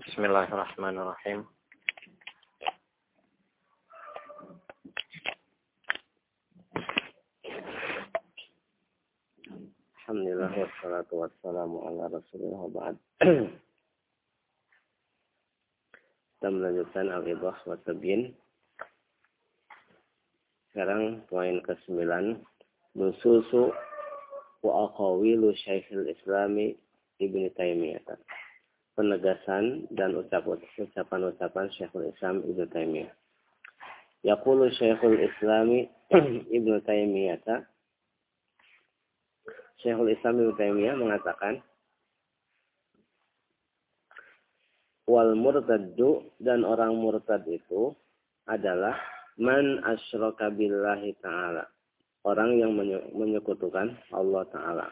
Bismillahirrahmanirrahim. Alhamdulillah wassalatu wassalamu ala Rasulillah wa ba'd. Kita melanjutkan al-idah wa tabyin. Sekarang poin ke-9, nususu wa aqawilu Syekhul Islami Ibnu Taimiyah. Penegasan dan ucapan-ucapan Syekhul Islam Ibnu Taimiyah. Yaqulu Syekhul Islami Ibnu Taimiyah. Syekhul Islam Ibnu Taimiyah mengatakan, wal murtaddu, dan orang murtad itu adalah man asyraka billahi ta'ala, orang yang menyekutukan Allah Ta'ala.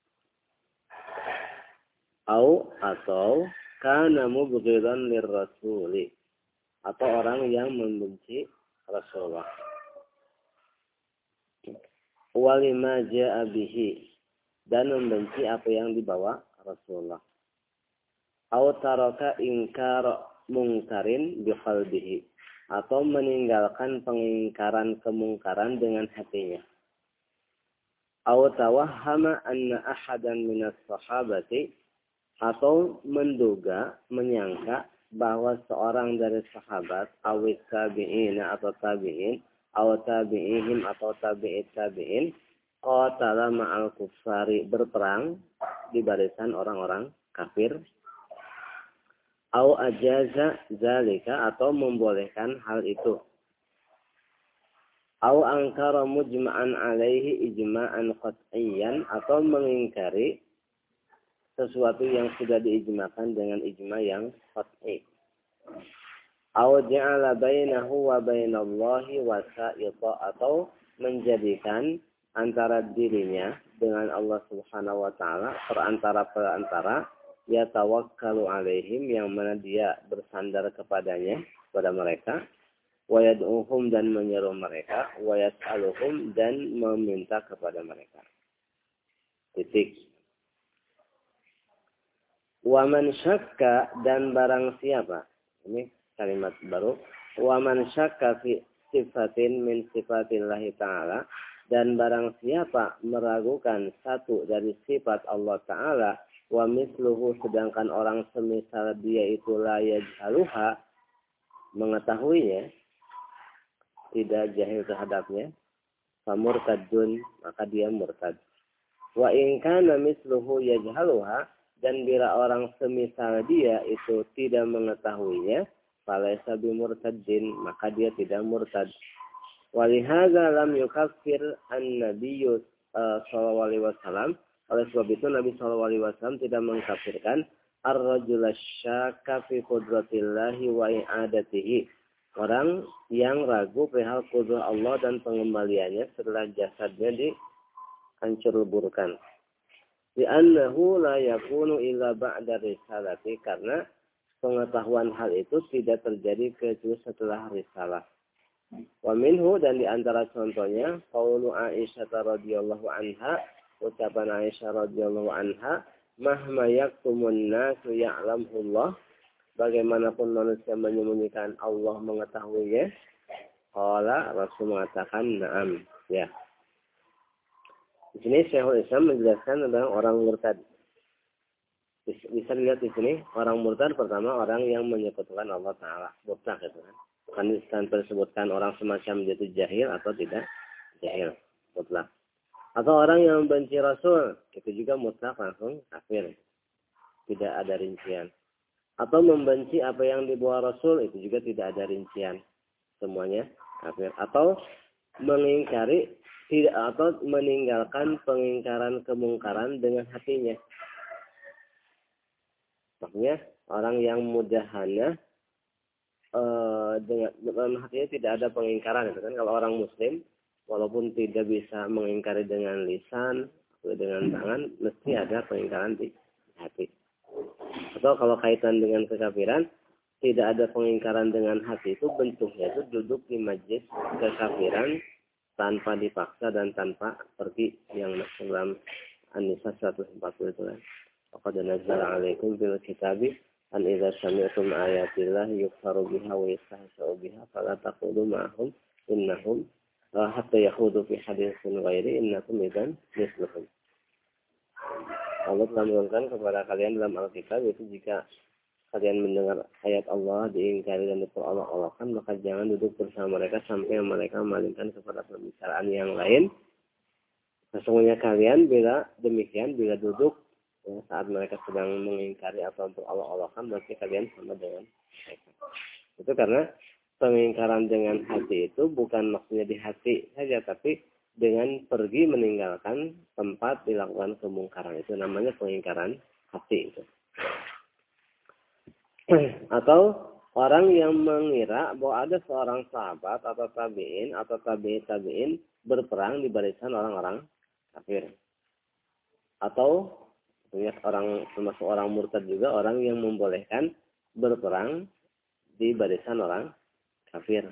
Atau kana mubghidan lirrasuli, atau orang yang membenci Rasulullah. Walima ja'a bihi, dan membenci apa yang dibawa Rasulullah. Au taraka ingkar mungkarin biqalbihi, atau meninggalkan pengingkaran kemungkaran dengan hatinya. Au tawahhama anna ahadan minas sahabati, atau menduga, menyangka bahwa seorang dari sahabat, awit tabi'in atau tabi'in, aw tabi'ihim atau tabi'it tabi'in, qatala ma'al kuffari, berperang di barisan orang-orang kafir, aw ajaza zalika, atau membolehkan hal itu, aw angkara mujma'an alaihi ijma'an qat'iyyan, atau mengingkari sesuatu yang sudah diijmakan dengan ijma yang qat'i. Aw ja'ala bainahu wa bainallahi wasa'ita, atau menjadikan antara dirinya dengan Allah Subhanahu wa taala perantara-perantara, ya tawakkalu alaihim, yang mana dia bersandar kepadanya, kepada mereka, wa yad'uhum, dan menyeru mereka, wa yas'aluhum, dan meminta kepada mereka. Titik. Wa man syakka, dan barang siapa, ini kalimat baru, wa man syakka fi sifatin min sifatillahi ta'ala, dan barang siapa meragukan satu dari sifat Allah Ta'ala, wa misluhu, sedangkan orang semisal dia itu la yajhaluha, mengetahuinya, tidak jahil terhadapnya, fa murtadun, maka dia murtad. Wa in kana misluhu yajhaluha, dan bila orang semisal dia itu tidak mengetahuinya, falaysa bimurtadin, maka dia tidak murtad. Walihadza lam yukaffir an-nabiyyu sallallahu alaihi wasallam, oleh sebab itu Nabi sallallahu alaihi wasallam tidak mengkafirkan ar-rajula syakka fi qudratillahi wa i'adatihi, orang yang ragu perihal kudrah Allah dan pengembaliannya setelah jasadnya dihancur leburkan. Li'annahu la yakunu illa ba'da risalati, karena pengetahuan hal itu tidak terjadi kecuali setelah risalah. Wa minhu, dan di antara contohnya, qaulu Aisyah radhiyallahu anha, ucapan Aisyah radhiyallahu anha, mahma yaktumun nasu ya'lamullah, bagaimanapun manusia menyembunyikan, Allah mengetahuinya. Qala, Rasul mengatakan na'am, ya. Di sini Syekhul Islam menjelaskan tentang orang murtad. Bisa dilihat di sini, orang murtad pertama orang yang menyekutukan Allah Ta'ala. Mutlak itu kan. Bukan tersebutkan orang semacam dia itu jahil atau tidak jahil. Mutlak. Atau orang yang membenci Rasul, itu juga mutlak, langsung kafir. Tidak ada rincian. Atau membenci apa yang dibawa Rasul, itu juga tidak ada rincian. Semuanya kafir. Atau mengingkari, tidak, atau meninggalkan pengingkaran kemungkaran dengan hatinya. Maksudnya orang yang mudahana dengan hatinya tidak ada pengingkaran, itu kan. Kalau orang Muslim, walaupun tidak bisa mengingkari dengan lisan atau dengan tangan, mesti ada pengingkaran di hati. Atau kalau kaitan dengan kekafiran, tidak ada pengingkaran dengan hati, itu bentuknya itu duduk di majlis kekafiran tanpa dipaksa dan tanpa pergi, yang dalam An-Nisa 140 itu kan. Faqad nazzala 'alaikum bil kitabi an idza sami'tum ayatillah yukfaru biha wa yastahza'u biha fala taqulu ma'hum innahum hatta yakhudu fi haditsin ghairi innakum idzan misluhum. Allah telah menurunkan kepada kalian dalam Alkitab, yaitu jika kalian mendengar ayat Allah diingkari dan diperolok-olokkan, maka jangan duduk bersama mereka sampai mereka memalingkan kepada pembicaraan yang lain. Sesungguhnya kalian bila demikian, bila duduk saat mereka sedang mengingkari atau memperolok-olokkan, berarti kalian sama dengan mereka. Itu karena pengingkaran dengan hati itu bukan maksudnya di hati saja, tapi dengan pergi meninggalkan tempat dilakukan kemungkaran. Itu namanya pengingkaran hati itu. Atau orang yang mengira bahwa ada seorang sahabat atau tabi'in atau tabi'in berperang di barisan orang-orang kafir. Atau orang termasuk orang murtad juga, orang yang membolehkan berperang di barisan orang kafir.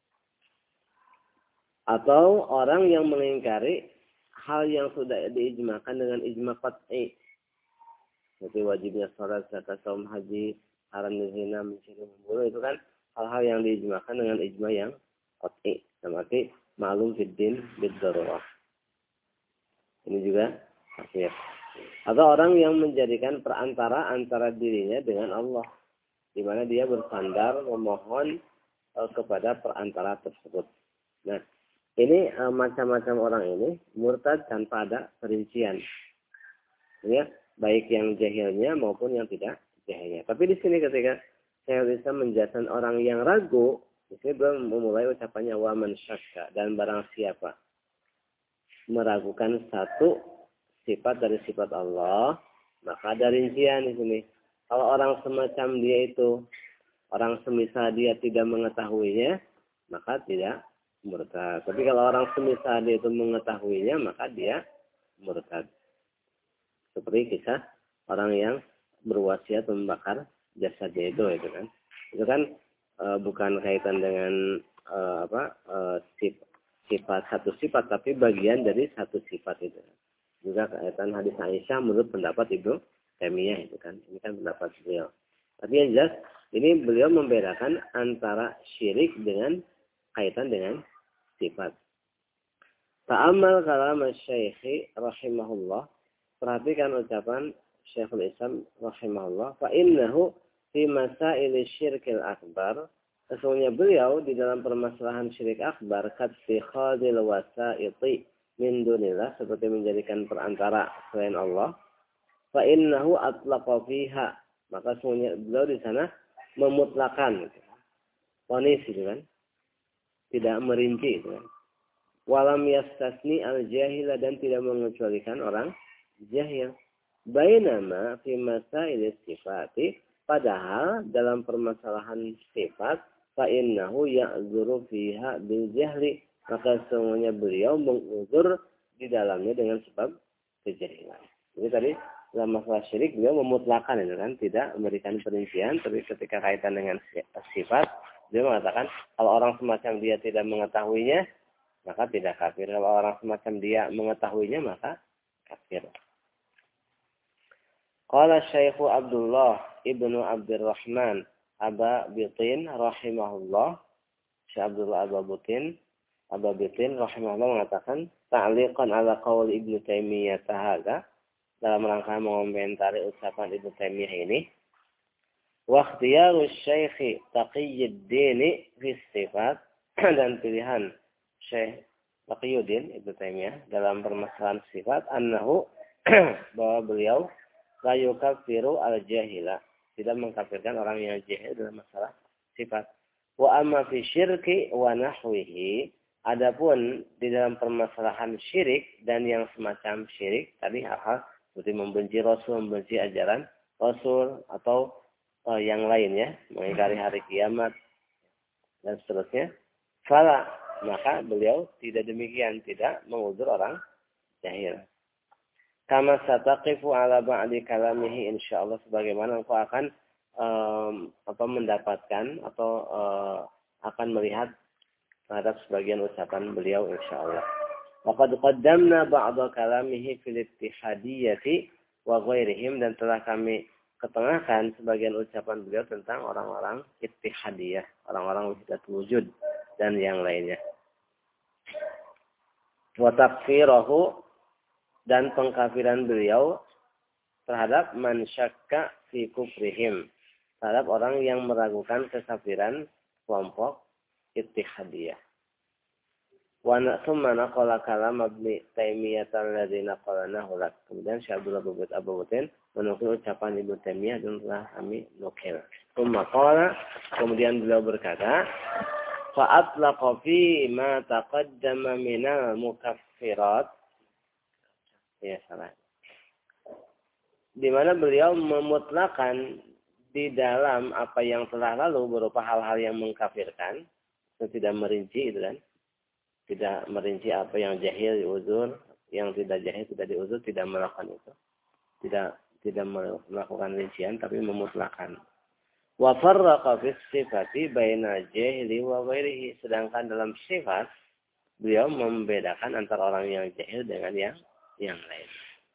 Atau orang yang mengingkari hal yang sudah diijmakan dengan ijma qat'i. Seperti wajibnya salat, zakat, saum, haji, haramnya zina, mencuri, membunuh, itu kan hal-hal yang diijmakan dengan ijma yang qat'i. Berarti ma'lum fid din bid-darurah. Ini juga kafir. Atau orang yang menjadikan perantara antara dirinya dengan Allah, di mana dia bersandar memohon kepada perantara tersebut. Nah, ini macam-macam orang ini murtad tanpa ada perincian, ya, baik yang jahilnya maupun yang tidak jahilnya. Tapi di sini ketika saya bisa menjelaskan orang yang ragu, di sini belum memulai ucapannya wa man syakka, dan barang siapa meragukan satu sifat dari sifat Allah, maka ada rincian di sini. Kalau orang semacam dia itu, orang semisal dia tidak mengetahuinya, maka tidak murtad. Tapi kalau orang semisal dia itu mengetahuinya, maka dia murtad. Seperti kisah orang yang berwasiat membakar jasadnya itu kan. Itu kan bukan kaitan dengan sifat satu sifat, tapi bagian dari satu sifat itu. Juga kaitan hadis Aisyah menurut pendapat Ibnu Taimiyah itu kan. Ini kan pendapat beliau. Tapi yang jelas ini beliau membedakan antara syirik dengan kaitan dengan sifat. Ta'amal kalam Syekh rahimahullah. Perhatikan ucapan Syekhul Islam rahimahullah. Fa innahu fi masail syirkil akbar. Sesungguhnya beliau di dalam permasalahan syirik akbar katsikhadil wasaiti min dunillah, seperti menjadikan perantara selain Allah. Fa innahu atlaqa fiha. Maka sesungguhnya beliau di sana memutlakan, vonis itu kan, tidak merinci itu kan. Walam yastasni al-jahila, dan tidak mengecualikan orang jahil. Bainama fi masail sifati, padahal dalam permasalahan sifat fa innahu ya'dzuru fiha bil jahli, maka semuanya beliau menguzur di dalamnya dengan sebab kejahilan. Jadi tadi dalam masalah syirik beliau memutlakan itu kan, tidak memberikan perincian, tapi ketika kaitan dengan sifat dia mengatakan kalau orang semacam dia tidak mengetahuinya maka tidak kafir. Kalau orang semacam dia mengetahuinya maka kafir. Qala Syekh Abdullah ibnu Abdurrahman Aba Bitin rahimahullah. Syekh Abdullah Aba Bitin rahimahullah mengatakan ta'liqan ala qaul Ibnu Taimiyah hadza, dalam rangka mengomentari ucapan Ibnu Taimiyah ini, wa ikhtiyaru Syekh Taqiyuddin fi sifat, dan pilihan Syekh Taqiyuddin Ibnu Taimiyah dalam permasalahan sifat, annahu bahwa beliau la yukaffiru al-jahila, tidak mengkafirkan orang yang jahil dalam masalah sifat. Wa amma fi syirki wa nahwihi, adapun di dalam permasalahan syirik dan yang semacam syirik tadi, hal-hal seperti membenci Rasul, membenci ajaran Rasul, atau yang lainnya, mengingkari hari kiamat dan seterusnya, fala, maka beliau tidak demikian, tidak menguzur orang jahil. Kama sataqifu ala ba'di kalamihi, insyaallah, sebagaimana engkau akan mendapatkan atau akan melihat terhadap sebagian ucapan beliau insyaallah. Waqad qaddamna ba'da kalamihi fil ittihadiyyati wa ghairihim, dan telah kami ketengahkan sebagian ucapan beliau tentang orang-orang ittihadiyah, orang-orang wahdatul wujud dan yang lainnya. Wa takfirahu, dan pengkafiran beliau terhadap man syakka fi kufrihim, terhadap orang yang meragukan kekafiran kelompok ittihadiyah. Wa thumma naqala kalam Ibnu Taimiyah alladzi naqalnahu lak. Kemudian Syekh Abdullah Abu Butin menukil ucapan Ibnu Taimiyah dan telah kami nukil. Thumma qala, kemudian beliau berkata, fa atlaqa fi ma taqaddama minal mukaffirat. Ya, salah. Di mana beliau memutlakan di dalam apa yang telah lalu berupa hal-hal yang mengkafirkan, itu tidak merinci itu kan. Tidak merinci apa yang jahil diuzur, yang tidak jahil tidak diuzur, tidak melakukan itu. Tidak melakukan rincian, tapi memutlakan. Wa farraqa fi sifati baina jahili wa ghairihi. Sedangkan dalam sifat, beliau membedakan antara orang yang jahil dengan yang lain.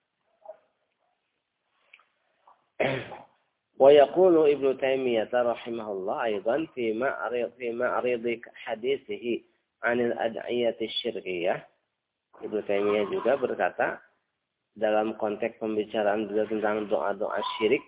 Wa yaqulu Ibnu Taimiyah rahimahullah aidan fi ma'rid hadithihi anil ad'iyati syirkiyah. Ibnu Taimiyah juga berkata dalam konteks pembicaraan beliau tentang doa-doa syirik,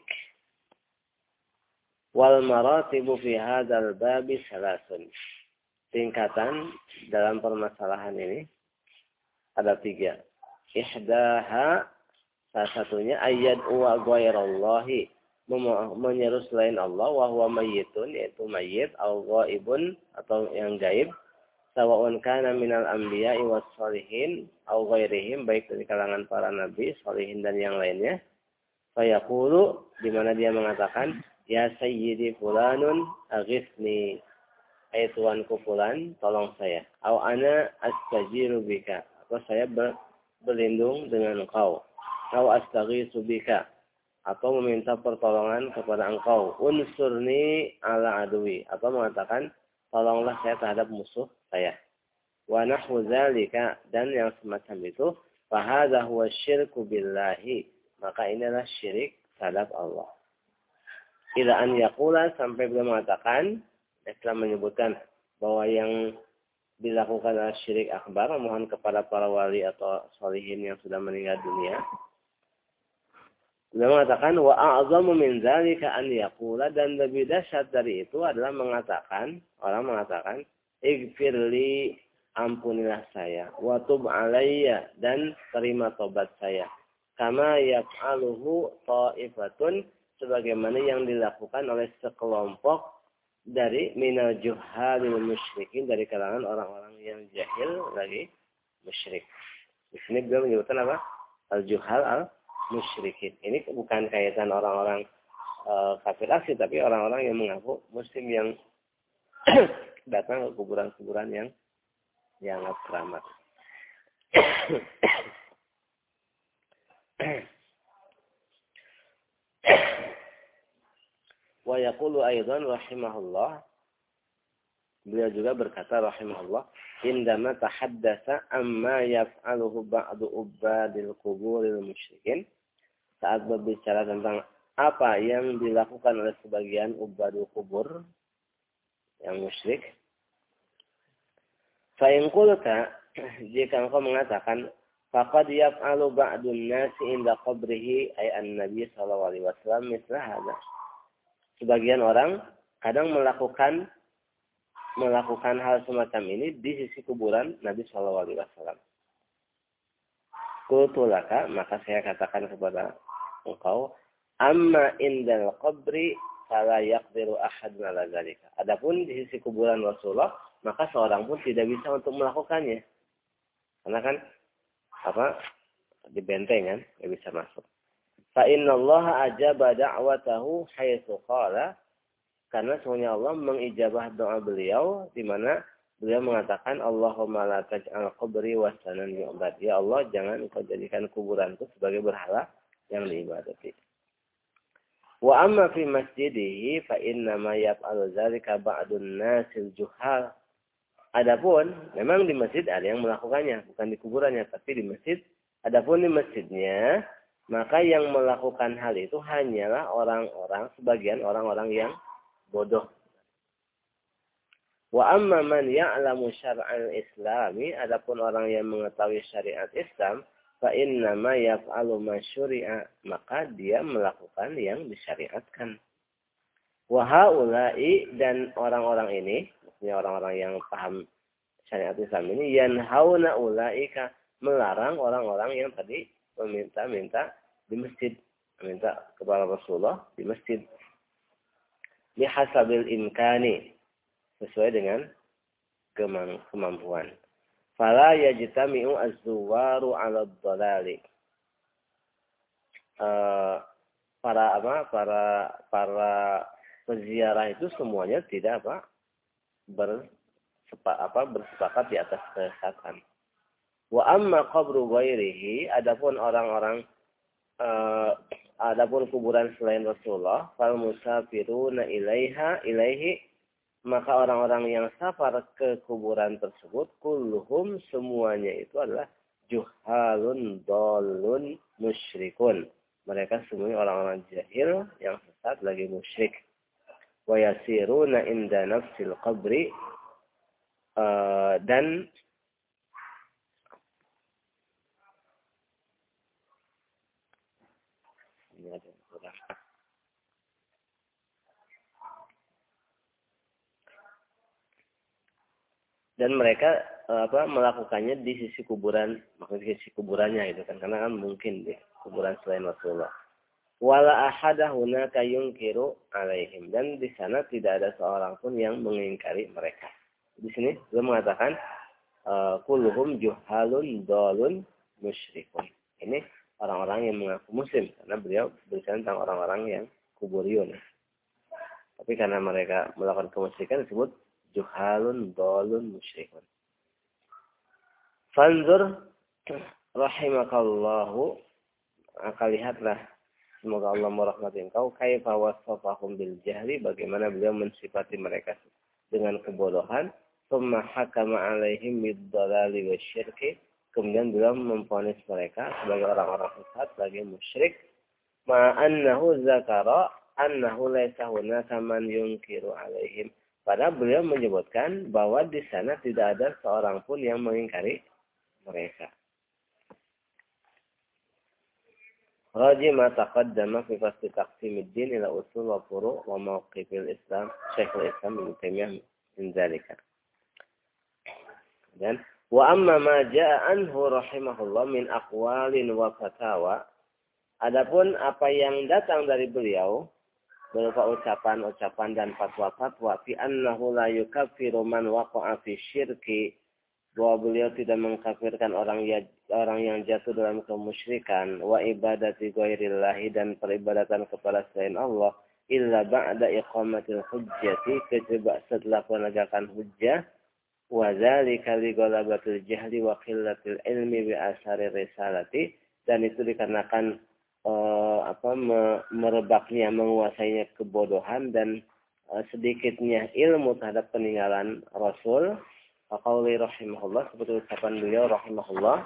wal maratibu fi hadzal babi salasun. Tingkatan dalam permasalahan ini ada 3. Ihdaha, salah satunya ayat wa ghairallahi, menyeru selain Allah, wa huwa mayyitun, yaitu mayit, au ghaibun, atau yang gaib, sawa'un kana minal anbiya'i was sholihin au ghairihim, baik dari kalangan para nabi, sholihin dan yang lainnya. Fayaqulu, di mana dia mengatakan, ya sayyidi fulanun aghithni, hai tuanku fulan, tolong saya. Au ana astajiru bika, atau saya berlindung dengan engkau. Au astaghiitsu bika, atau meminta pertolongan kepada engkau. Unsurni ala adwi, atau mengatakan tolonglah saya terhadap musuh saya. Wa nahwu dzalika, dan yang semacam itu, fa hadza huwa syirku billahi, maka ini adalah syirik terhadap Allah. Ila an yaqula, sampai beliau mengatakan, setelah menyebutkan bahwa yang dilakukan adalah syirik akbar, mohon kepada para wali atau sholihin yang sudah meninggal dunia. Beliau mengatakan wa a'zamu min dzalika an yaqula, dan lebih dahsyat dari itu adalah mengatakan, orang mengatakan, ighfirli, ampunilah saya, wa tub alayya, dan terima tobat saya, kama yaf'aluhu ta'ifatun, sebagaimana yang dilakukan oleh sekelompok dari minal juhalil musyrikin, dari kalangan orang-orang yang jahil lagi musyrik. Di sini beliau menyebutkan apa? Al-juhal al-musyrikin. Ini bukan kaitan orang-orang kafir asli, tapi orang-orang yang mengaku muslim yang datang ke kuburan-kuburan yang dianggap keramat. Wa yaqulu aidan rahimahullah, beliau juga berkata rahimahullah, indama tahaddatsa amma yaf'aluhu ba'du ubadil quburil musyrikin, saat berbicara tentang apa yang dilakukan oleh sebagian ubadul kubur yang musyrik. Fa in qulta, jika engkau mengatakan, faqad yaf'alu ba'dun nasi inda qabrihi, ay an-nabi sallallahu alaihi wasallam, mithla hadza. Sebagian orang kadang melakukan hal semacam ini di sisi kuburan Nabi sallallahu alaihi wasallam. Qultu laka, maka saya katakan kepada engkau, amma indal qabri fala yaqdiru ahadun ala dzalika. Adapun di sisi kuburan Rasulullah, maka seorang pun tidak bisa untuk melakukannya. Karena kan di benteng kan, tidak bisa masuk. Fa innallaha ajaba da'watahu haitsu qala, karena semuanya Allah mengijabah doa beliau di mana beliau mengatakan, Allahumma la taj'al qabri wasanan yu'bad. Ya Allah, jangan engkau jadikan kuburanku sebagai berhala yang diibadati. Wa amma fi masjidihi fa inna ma yaf'alu dzalika ba'dun nasil juhal. Adapun memang di masjid ada yang melakukannya, bukan di kuburannya, tapi di masjid. Adapun di masjidnya Maka yang melakukan hal itu hanyalah sebagian orang-orang yang bodoh. Wa amma man ya'lamu syar'al islami, adapun orang yang mengetahui syariat Islam, fa inna ma yaf'alu ma syuri'a, maka dia melakukan yang disyariatkan. Wa haula'i, dan orang-orang ini, maksudnya orang-orang yang paham syariat Islam ini, yanhauna ulaika, melarang orang-orang yang tadi meminta di masjid, meminta kepada Rasulullah di masjid. Bihasabil imkani, sesuai dengan kemampuan. Fala yajtami'u az-zuwaru 'ala ad-dhalali. Para peziarah itu semuanya tidak bersepakat di atas kesesatan. Wa amma qabru ghairihi, adapun kuburan selain Rasulullah, fal musafiruna ilaihi, maka orang-orang yang safar ke kuburan tersebut, kulluhum, semuanya itu adalah juhalun dolun musyrikun. Mereka semuanya orang-orang jahil yang sesat lagi musyrik. Wa yasiruna inda nafsil qabri, dan ini ada dan mereka melakukannya di sisi kuburan, maksudnya sisi kuburannya itu kan, karena kan mungkin di kuburan selain Rasulullah. Wala ahada hunaka yunkiru alaihim, dan di sana tidak ada seorang pun yang mengingkari mereka. Di sini beliau mengatakan kulluhum juhalun dolun musyrikun. Ini orang-orang yang mengaku muslim, karena beliau berbicara tentang orang-orang yang kuburiyun. Tapi karena mereka melakukan kemusyrikan disebut juhalun dolun musyrikun. Fanzur rahimakallahu, maka lihatlah, semoga Allah merahmati engkau, kaifa wasafahum bil jahli, bagaimana beliau mensifati mereka dengan kebodohan, tsumma hakama alaihim bid-dhalali wasyirki, kemudian beliau memvonis mereka sebagai orang-orang sesat, sebagai musyrik, ma annahu zakara annahu laysa hunaka man yunkiru alaihim, padahal beliau menyebutkan bahwa di sana tidak ada seorang pun yang mengingkari mereka. Raji ma taqaddama fi fasli taqsimid din ila usul wa furu' wa mawqifil Islam, Syekhul Islam Ibnu Taimiyah min zalika. Dan wa amma ma jaa anhu rahimahullah min aqwalin wa fatawa, adapun apa yang datang dari beliau berupa ucapan-ucapan dan fatwa-fatwa fi annahu la yukaffiru man waqa'a fi syirki, bahwa beliau tidak mengkafirkan orang yang jatuh dalam kemusyrikan, wa ibadati ghairillahi, dan peribadatan kepada selain Allah, illa ba'da iqamatil hujjati, kecuali setelah penegakan hujjah, wa dzalika li ghalabatil jahli wa qillatil ilmi bi asari risalati, dan itu dikarenakan merebaknya, menguasainya kebodohan dan sedikitnya ilmu terhadap peninggalan Rasul. Qauli rahimahullah, seperti ucapan beliau rahimahullah.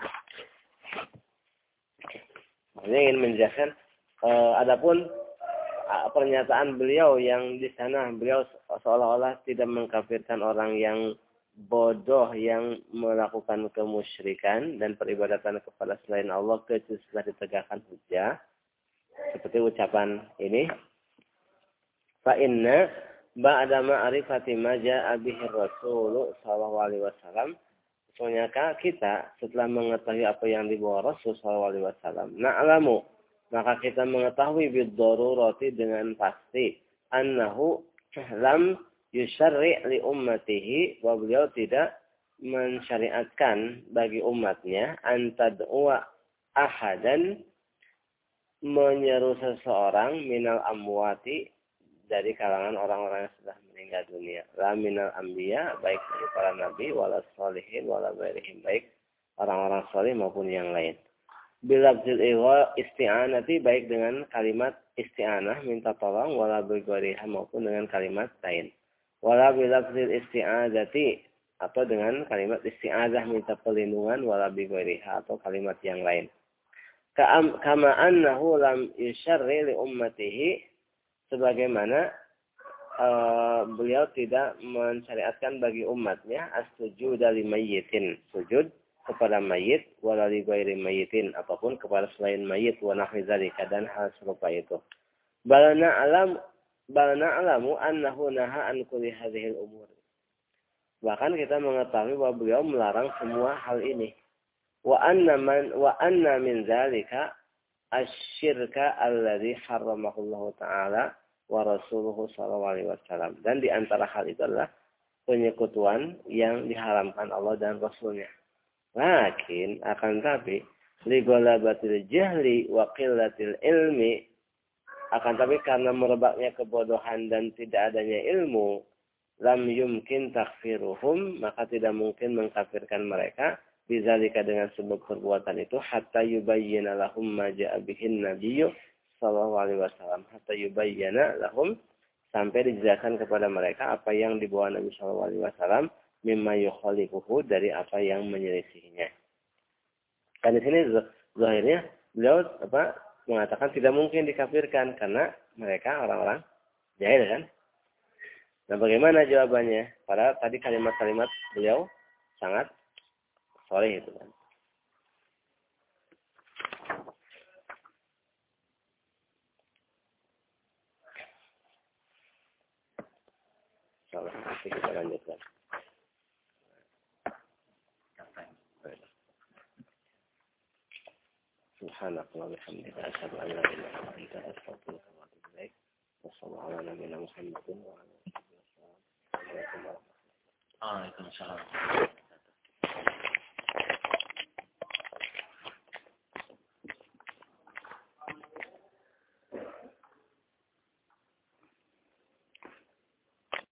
Ini ingin menjelaskan adapun pernyataan beliau yang di sana, beliau seolah-olah tidak mengkafirkan orang yang bodoh yang melakukan kemusyrikan dan peribadatan kepada selain Allah kecuali setelah ditegakkan hujjah. Seperti ucapan ini, fa inna ba'da ma'rifati ma jaa'a bihi Rasul sallallahu alaihi wasallam, sesungguhnya kita setelah mengetahui apa yang dibawa Rasul sallallahu alaihi wasallam, na'lamu, maka kita mengetahui bid-darurati, dengan pasti, annahu lam yusyarri' li ummatihi, bahwa beliau tidak mensyariatkan bagi umatnya antad'u'a ahadan, menyeru seseorang, minal amwati, dari kalangan orang-orang yang sudah meninggal dunia, la minal anbiya, baik dari para nabi, wala sholihin, wala ghairihim, baik orang-orang saleh maupun yang lain. Bilabzil isti'anati, baik dengan kalimat isti'anah, minta tolong, wala bighairiha, maupun dengan kalimat lain. Wala bilabzil isti'adati, atau dengan kalimat isti'adah, minta perlindungan, wala bighairiha, atau kalimat yang lain. Kama annahu lam yusyarri li ummatihi, sebagaimana beliau tidak mensyariatkan bagi umatnya as-sujud li mayyitin, sujud kepada mayit, wala li ghairi mayyitin, apapun kepada selain mayit, wa nahwi dzalika, dan hal serupa itu. Balana alamu annahu naha an kulli hadhil umur. Bahkan kita mengetahui bahwa beliau melarang semua hal ini. Wa anna min dzalika asyirka alladzi harramahullahu ta'ala wa rasuluhu sallallahu alaihi wasallam. Dan di antara hal itu adalah penyekutuan yang diharamkan Allah dan Rasulnya. Lakin akan tapi li ghalabatil jahli wa qillatil ilmi, akan tapi karena merebaknya kebodohan dan tidak adanya ilmu, lam yumkin takfiruhum, maka tidak mungkin mengkafirkan mereka bizalika dengan sebab perbuatan itu, hatta yubayyana lahum ma ja'a bihin nabiyyu sallallahu alaihi wasallam, hatta yubayyana lahum, sampai dijelaskan kepada mereka apa yang dibawa Nabi sallallahu alaihi wasallam, mimma yukhalifuhu, dari apa yang menyelisihinya. Kan di sini zahirnya beliau mengatakan tidak mungkin dikafirkan karena mereka orang-orang jahil kan. Nah, bagaimana jawabannya? Padahal tadi kalimat-kalimat beliau sangat soleh itu kan. Insyaallah nanti kita lanjutkan. Subhanallahi wa bihamdihi, asyhadu an la ilaha illa anta, astaghfiruka wa atubu ilaik. Wassallallahu ala nabiyyina Muhammadin wa ala alihi wasallam. Waalaikumsalam.